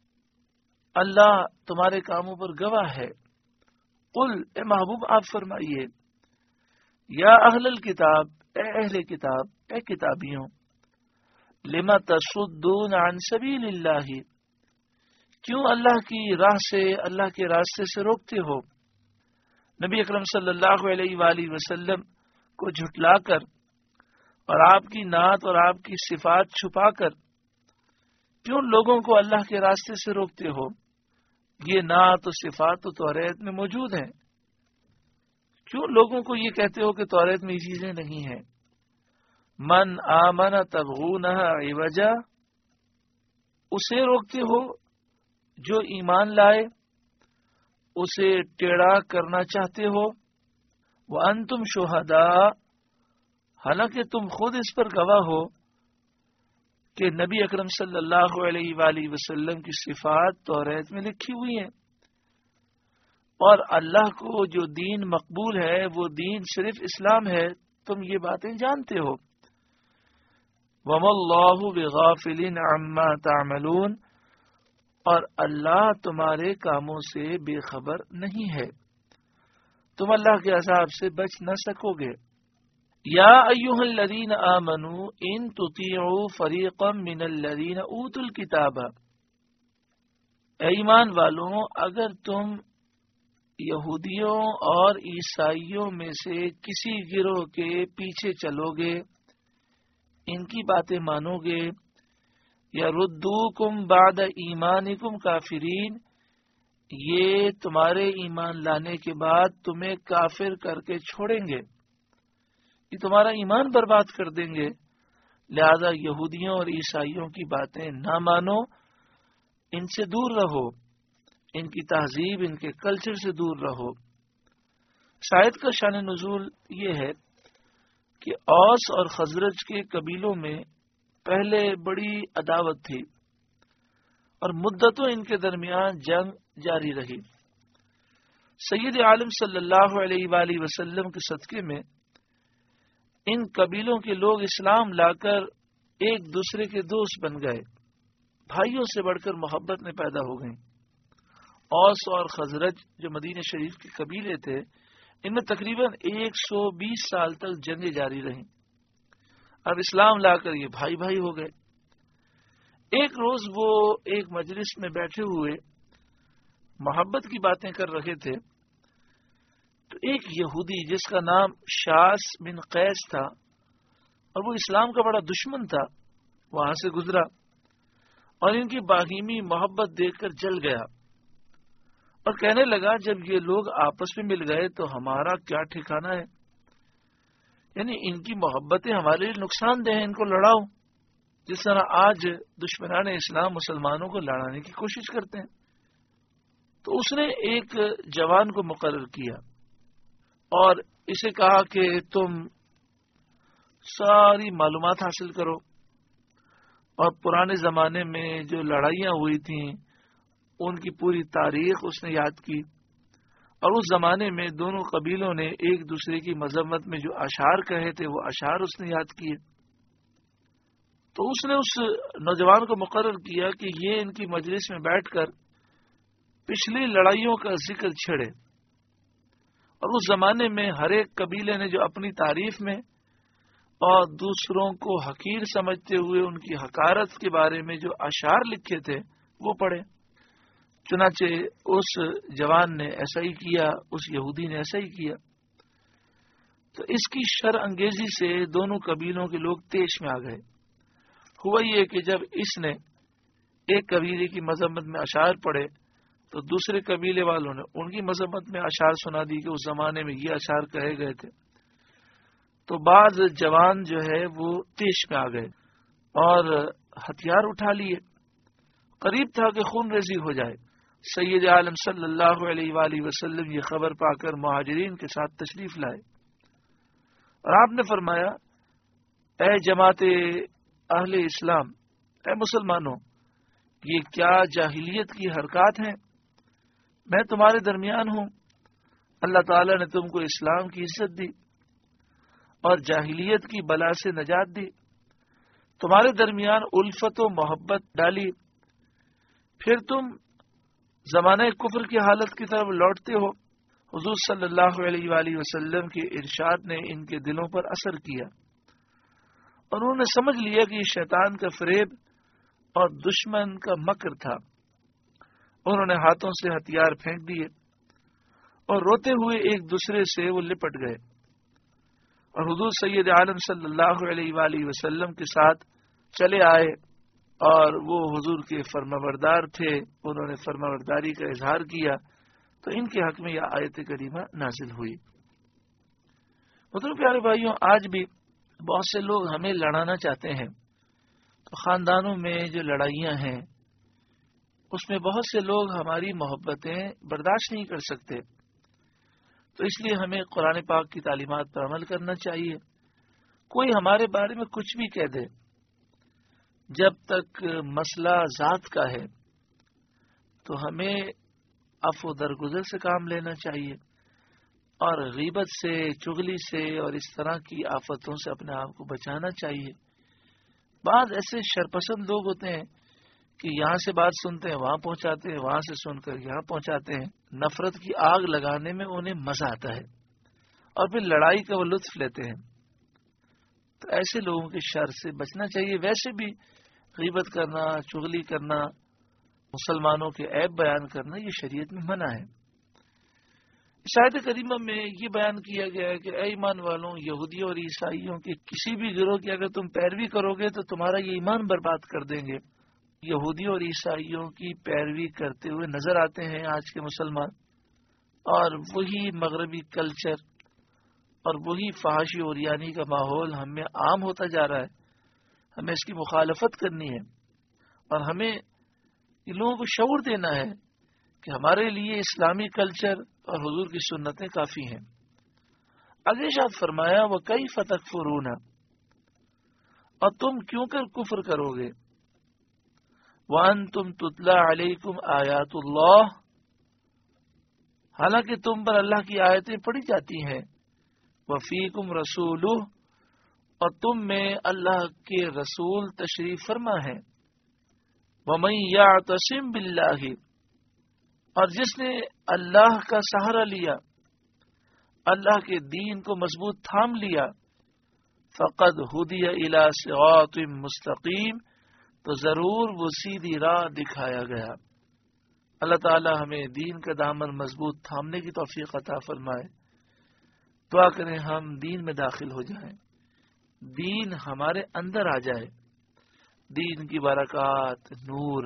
اللہ تمہارے کاموں پر گواہ ہے۔ قل اے محبوب آپ فرمائیے، یا اہل الکتاب، اے اہل کتاب، اے کتابیوں، لما تصدون عن سبیل اللہ، کیوں اللہ کی راہ سے، اللہ کے راستے سے روکتے ہو؟ نبی اکرم صلی اللہ علیہ وآلہ وسلم کو جھٹلا کر اور آپ کی نعت اور آپ کی صفات چھپا کر کیوں لوگوں کو اللہ کے راستے سے روکتے ہو؟ یہ نعت و صفات تو توریت میں موجود ہیں، کیوں لوگوں کو یہ کہتے ہو کہ توریت میں یہ چیزیں نہیں ہیں؟ من آمن تبغونها عوجا، اسے روکتے ہو جو ایمان لائے، اسے ٹیڑھا کرنا چاہتے ہو۔ وانتم شہداء، حالانکہ تم خود اس پر گواہ ہو کہ نبی اکرم صلی اللہ علیہ وآلہ وسلم کی صفات توریت میں لکھی ہوئی ہیں، اور اللہ کو جو دین مقبول ہے وہ دین صرف اسلام ہے، تم یہ باتیں جانتے ہو۔ وَمَا اللَّهُ بِغَافِلٍ عَمَّا تَعْمَلُونَ، اور اللہ تمہارے کاموں سے بے خبر نہیں ہے، تم اللہ کے عذاب سے بچ نہ سکو گے۔ یا ایھا الذین آمنوا ان تطیعوا فریقا من الذین اوتوا الکتاب، اے ایمان والوں، اگر تم یہودیوں اور عیسائیوں میں سے کسی گروہ کے پیچھے چلو گے، ان کی باتیں مانو گے، یا ردوکم بعد ایمانکم کافرین، یہ تمہارے ایمان لانے کے بعد تمہیں کافر کر کے چھوڑیں گے، یہ تمہارا ایمان برباد کر دیں گے، لہذا یہودیوں اور عیسائیوں کی باتیں نہ مانو، ان سے دور رہو، ان کی تہذیب، ان کے کلچر سے دور رہو۔ شاید کا شان نزول یہ ہے کہ اوس اور خزرج کے قبیلوں میں پہلے بڑی عداوت تھی اور مدتوں ان کے درمیان جنگ جاری رہی۔ سید عالم صلی اللہ علیہ وآلہ وسلم کے صدقے میں ان قبیلوں کے لوگ اسلام لا کر ایک دوسرے کے دوست بن گئے، بھائیوں سے بڑھ کر محبت میں پیدا ہو گئیں۔ اوس اور خزرج جو مدینہ شریف کے قبیلے تھے، ان میں تقریباً ایک سو بیس سال تک جنگیں جاری رہیں۔ اب اسلام لا کر یہ بھائی بھائی ہو گئے۔ ایک روز وہ ایک مجلس میں بیٹھے ہوئے محبت کی باتیں کر رہے تھے، تو ایک یہودی جس کا نام شاس بن قیس تھا اور وہ اسلام کا بڑا دشمن تھا، وہاں سے گزرا اور ان کی باہیمی محبت دیکھ کر جل گیا اور کہنے لگا، جب یہ لوگ آپس میں مل گئے تو ہمارا کیا ٹھکانہ ہے؟ یعنی ان کی محبتیں ہمارے لیے نقصان دہ ہیں، ان کو لڑاؤ، جس طرح آج دشمنان اسلام مسلمانوں کو لڑانے کی کوشش کرتے ہیں۔ تو اس نے ایک جوان کو مقرر کیا اور اسے کہا کہ تم ساری معلومات حاصل کرو، اور پرانے زمانے میں جو لڑائیاں ہوئی تھیں ان کی پوری تاریخ اس نے یاد کی، اور اس زمانے میں دونوں قبیلوں نے ایک دوسرے کی مذمت میں جو اشعار کہے تھے وہ اشعار اس نے یاد کیے۔ تو اس نے اس نوجوان کو مقرر کیا کہ یہ ان کی مجلس میں بیٹھ کر پچھلی لڑائیوں کا ذکر چھیڑے، اور اس زمانے میں ہر ایک قبیلے نے جو اپنی تعریف میں اور دوسروں کو حقیر سمجھتے ہوئے ان کی حقارت کے بارے میں جو اشعار لکھے تھے وہ پڑھے۔ چنانچہ اس جوان نے ایسا ہی کیا، اس یہودی نے ایسا ہی کیا۔ تو اس کی شر انگیزی سے دونوں قبیلوں کے لوگ تیش میں آ گئے۔ ہوا یہ کہ جب اس نے ایک قبیلے کی مذمت میں اشعار پڑھے تو دوسرے قبیلے والوں نے ان کی مذمت میں اشعار سنا دی کہ اس زمانے میں یہ اشعار کہے گئے تھے۔ تو بعض جوان جو ہے وہ تیش میں آ گئے اور ہتھیار اٹھا لیے، قریب تھا کہ خون ریزی ہو جائے۔ سید عالم صلی اللہ علیہ وآلہ وسلم یہ خبر پا کر مہاجرین کے ساتھ تشریف لائے اور آپ نے فرمایا، اے جماعت اہل اسلام، اے مسلمانوں، یہ کیا جاہلیت کی حرکات ہیں؟ میں تمہارے درمیان ہوں، اللہ تعالیٰ نے تم کو اسلام کی عزت دی اور جاہلیت کی بلا سے نجات دی، تمہارے درمیان الفت و محبت ڈالی، پھر تم زمانہ کفر کی حالت کی طرف لوٹتے ہو۔ حضور صلی اللہ علیہ وآلہ وسلم کے ارشاد نے ان کے دلوں پر اثر کیا اور انہوں نے سمجھ لیا کہ یہ شیطان کا فریب اور دشمن کا مکر تھا۔ انہوں نے ہاتھوں سے ہتھیار پھینک دیے اور روتے ہوئے ایک دوسرے سے وہ لپٹ گئے اور حضور سید عالم صلی اللہ علیہ وآلہ وسلم کے ساتھ چلے آئے اور وہ حضور کے فرمانبردار تھے، انہوں نے فرمانبرداری کا اظہار کیا تو ان کے حق میں یہ آیت کریمہ نازل ہوئی۔ محترم پیارے بھائیوں، آج بھی بہت سے لوگ ہمیں لڑانا چاہتے ہیں، تو خاندانوں میں جو لڑائیاں ہیں اس میں بہت سے لوگ ہماری محبتیں برداشت نہیں کر سکتے، تو اس لیے ہمیں قرآن پاک کی تعلیمات پر عمل کرنا چاہیے۔ کوئی ہمارے بارے میں کچھ بھی کہہ دے، جب تک مسئلہ ذات کا ہے تو ہمیں عفو درگزر سے کام لینا چاہیے اور غیبت سے، چغلی سے اور اس طرح کی آفتوں سے اپنے آپ کو بچانا چاہیے۔ بعض ایسے شرپسند لوگ ہوتے ہیں کہ یہاں سے بات سنتے ہیں وہاں پہنچاتے ہیں، وہاں سے سن کر یہاں پہنچاتے ہیں، نفرت کی آگ لگانے میں انہیں مزہ آتا ہے اور پھر لڑائی کا وہ لطف لیتے ہیں۔ تو ایسے لوگوں کے شر سے بچنا چاہیے۔ ویسے بھی غیبت کرنا، چغلی کرنا، مسلمانوں کے عیب بیان کرنا یہ شریعت میں منع ہے۔ اس آیت کریمہ میں یہ بیان کیا گیا ہے کہ اے ایمان والوں، یہودیوں اور عیسائیوں کے کسی بھی گروہ کی اگر تم پیروی کرو گے تو تمہارا یہ ایمان برباد کر دیں گے۔ یہودیوں اور عیسائیوں کی پیروی کرتے ہوئے نظر آتے ہیں آج کے مسلمان، اور وہی مغربی کلچر اور وہی فحاشی اور یعنی کا ماحول ہم میں عام ہوتا جا رہا ہے۔ ہمیں اس کی مخالفت کرنی ہے اور ہمیں ان لوگوں کو شعور دینا ہے کہ ہمارے لیے اسلامی کلچر اور حضور کی سنتیں کافی ہیں۔ آگے ارشاد فرمایا، وَكَيْفَ تَكْفُرُونَ، اور تم کیوں کر کفر کرو گے، وَأَنْتُمْ تُتْلَى عَلَيْكُمْ آیَاتُ اللَّهِ، حالانکہ تم پر اللہ کی آیتیں پڑھی جاتی ہیں، وَفِيكُمْ رَسُولُهُ، اور تم میں اللہ کے رسول تشریف فرما ہے، وَمَن يَعْتَصِم بِاللَّهِ، اور جس نے اللہ کا سہارا لیا، اللہ کے دین کو مضبوط تھام لیا، فقد ہدی الی صراط مستقیم، تو ضرور وہ سیدھی راہ دکھایا گیا۔ اللہ تعالی ہمیں دین کا دامن مضبوط تھامنے کی توفیق عطا فرمائے۔ دعا کریں ہم دین میں داخل ہو جائیں، دین ہمارے اندر آ جائے، دین کی برکات، نور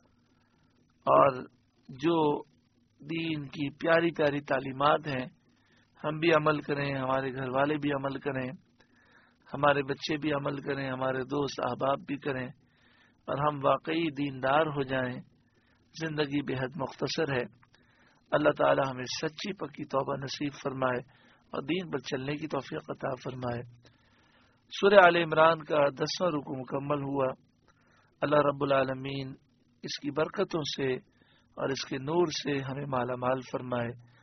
اور جو دین کی پیاری پیاری تعلیمات ہیں ہم بھی عمل کریں، ہمارے گھر والے بھی عمل کریں، ہمارے بچے بھی عمل کریں، ہمارے دوست احباب بھی کریں، اور ہم واقعی دیندار ہو جائیں۔ زندگی بے حد مختصر ہے۔ اللہ تعالی ہمیں سچی پکی توبہ نصیب فرمائے اور دین پر چلنے کی توفیق عطا فرمائے۔ سورہ آل عمران کا دسواں رکوع مکمل ہوا۔ اللہ رب العالمین اس کی برکتوں سے اور اس کے نور سے ہمیں مالا مال فرمائے۔